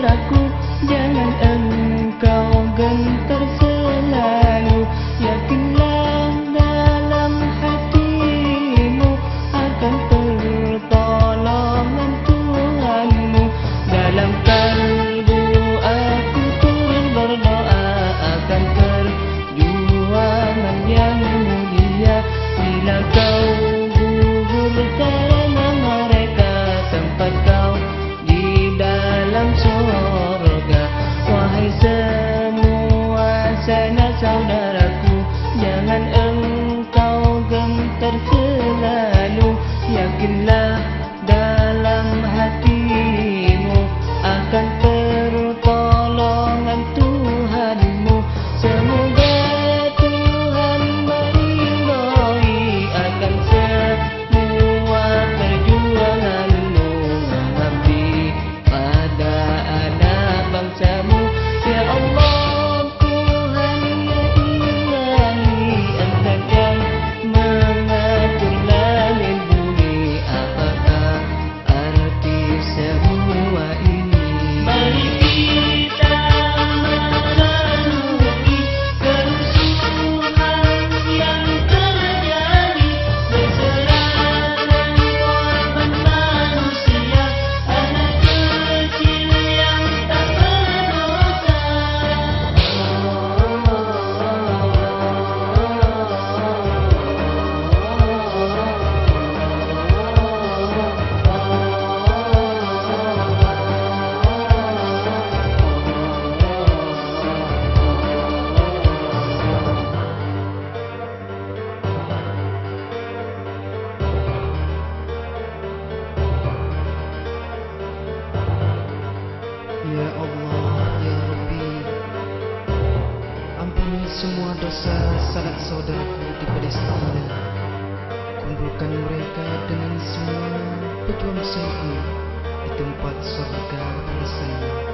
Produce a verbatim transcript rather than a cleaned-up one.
saudaraku, jangan engkau gentar selalu. Yakinlah dalam hatimu akan pertolongan Tuhanmu. Dalam kalbu aku turun berdoa akan perjuangan yang mulia. Bila kau gugur karena mereka, tempat kau di dalam surga. Wahai semua sanak saudaraku, jangan engkau gentar selalu. Yakinlah dalam hatimu akan pertolongan Tuhanmu. Semoga Tuhan meridhai akan semua perjuanganmu, mengabdi pada anak bangsamu. Ya Allah Tuhan yang ilahi, Engkau yang mengatur langit bumi. Apakah arti semua ini? Mari kita merenungi kerusuhan yang terjadi, berserakan korban manusia, anak kecil yang tak berdosa. Ya Allah, Ya Rabbi, ampuni semua dosa sanak saudaraku di Palestina. Kumpulkan mereka dengan semua pejuang Syekh di tempat surga di sana.